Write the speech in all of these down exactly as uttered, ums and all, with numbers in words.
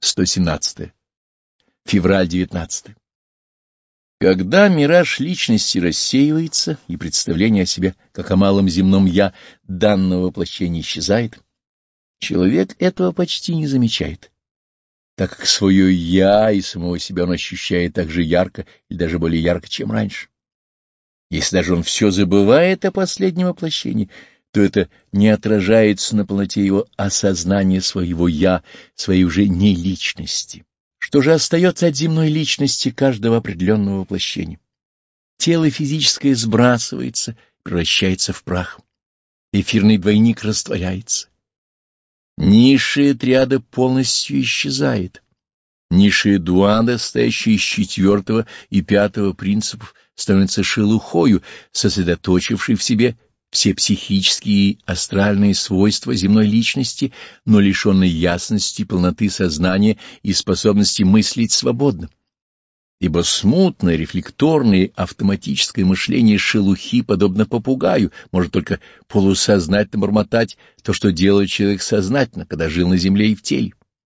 сто семнадцатое. Февраль девятнадцатый. Когда мираж личности рассеивается и представление о себе, как о малом земном «я» данного воплощения исчезает, человек этого почти не замечает, так как свое «я» и самого себя он ощущает так же ярко или даже более ярко, чем раньше. Если даже он все забывает о последнем воплощении, то это не отражается на полноте его осознания своего «я», своей уже не личности. Что же остается от земной личности каждого определенного воплощения? Тело физическое сбрасывается, превращается в прах. Эфирный двойник растворяется. Низшая триада полностью исчезает. Низшая дуада, стоящая из четвертого и пятого принципов, становится шелухою, сосредоточившей в себе все психические и астральные свойства земной личности, но лишенной ясности, полноты сознания и способности мыслить свободно. Ибо смутное, рефлекторное, автоматическое мышление шелухи, подобно попугаю, может только полусознательно бормотать то, что делает человек сознательно, когда жил на земле и в теле.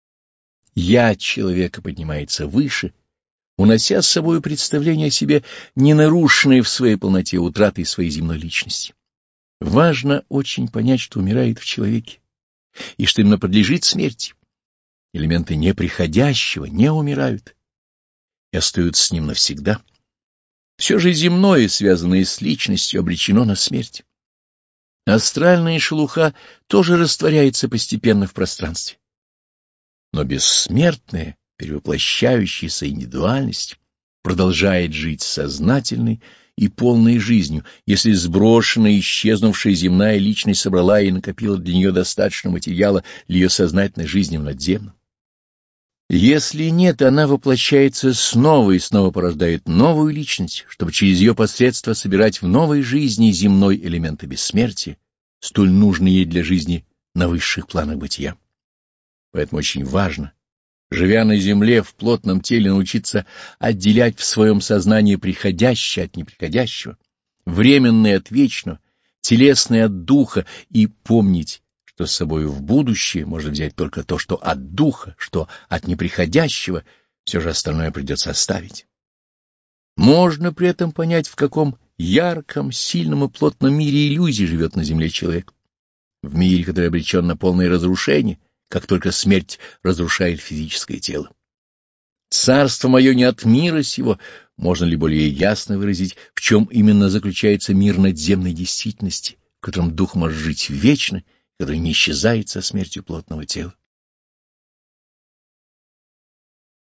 «Я» человека поднимается выше, унося с собой представление о себе, не нарушенное в своей полноте утратой своей земной личности. Важно очень понять, что умирает в человеке, и что именно подлежит смерти. Элементы неприходящего не умирают и остаются с ним навсегда. Все же земное, связанное с личностью, обречено на смерть. Астральная шелуха тоже растворяется постепенно в пространстве. Но бессмертная, перевоплощающаяся индивидуальность продолжает жить сознательной и полной жизнью, если сброшенная, исчезнувшая земная личность собрала и накопила для нее достаточно материала для ее сознательной жизни в надземном. Если нет, она воплощается снова и снова порождает новую личность, чтобы через ее посредство собирать в новой жизни земной элементы бессмертия, столь нужные ей для жизни на высших планах бытия. Поэтому очень важно, живя на земле в плотном теле, научиться отделять в своем сознании приходящее от неприходящего, временное от вечного, телесное от духа, и помнить, что с собой в будущее можно взять только то, что от духа, что от неприходящего, все же остальное придется оставить. Можно при этом понять, в каком ярком, сильном и плотном мире иллюзий живет на земле человек, в мире, который обречен на полное разрушение, как только смерть разрушает физическое тело. Царство мое не от мира сего, можно ли более ясно выразить, в чем именно заключается мир надземной действительности, в котором дух может жить вечно, который не исчезает со смертью плотного тела.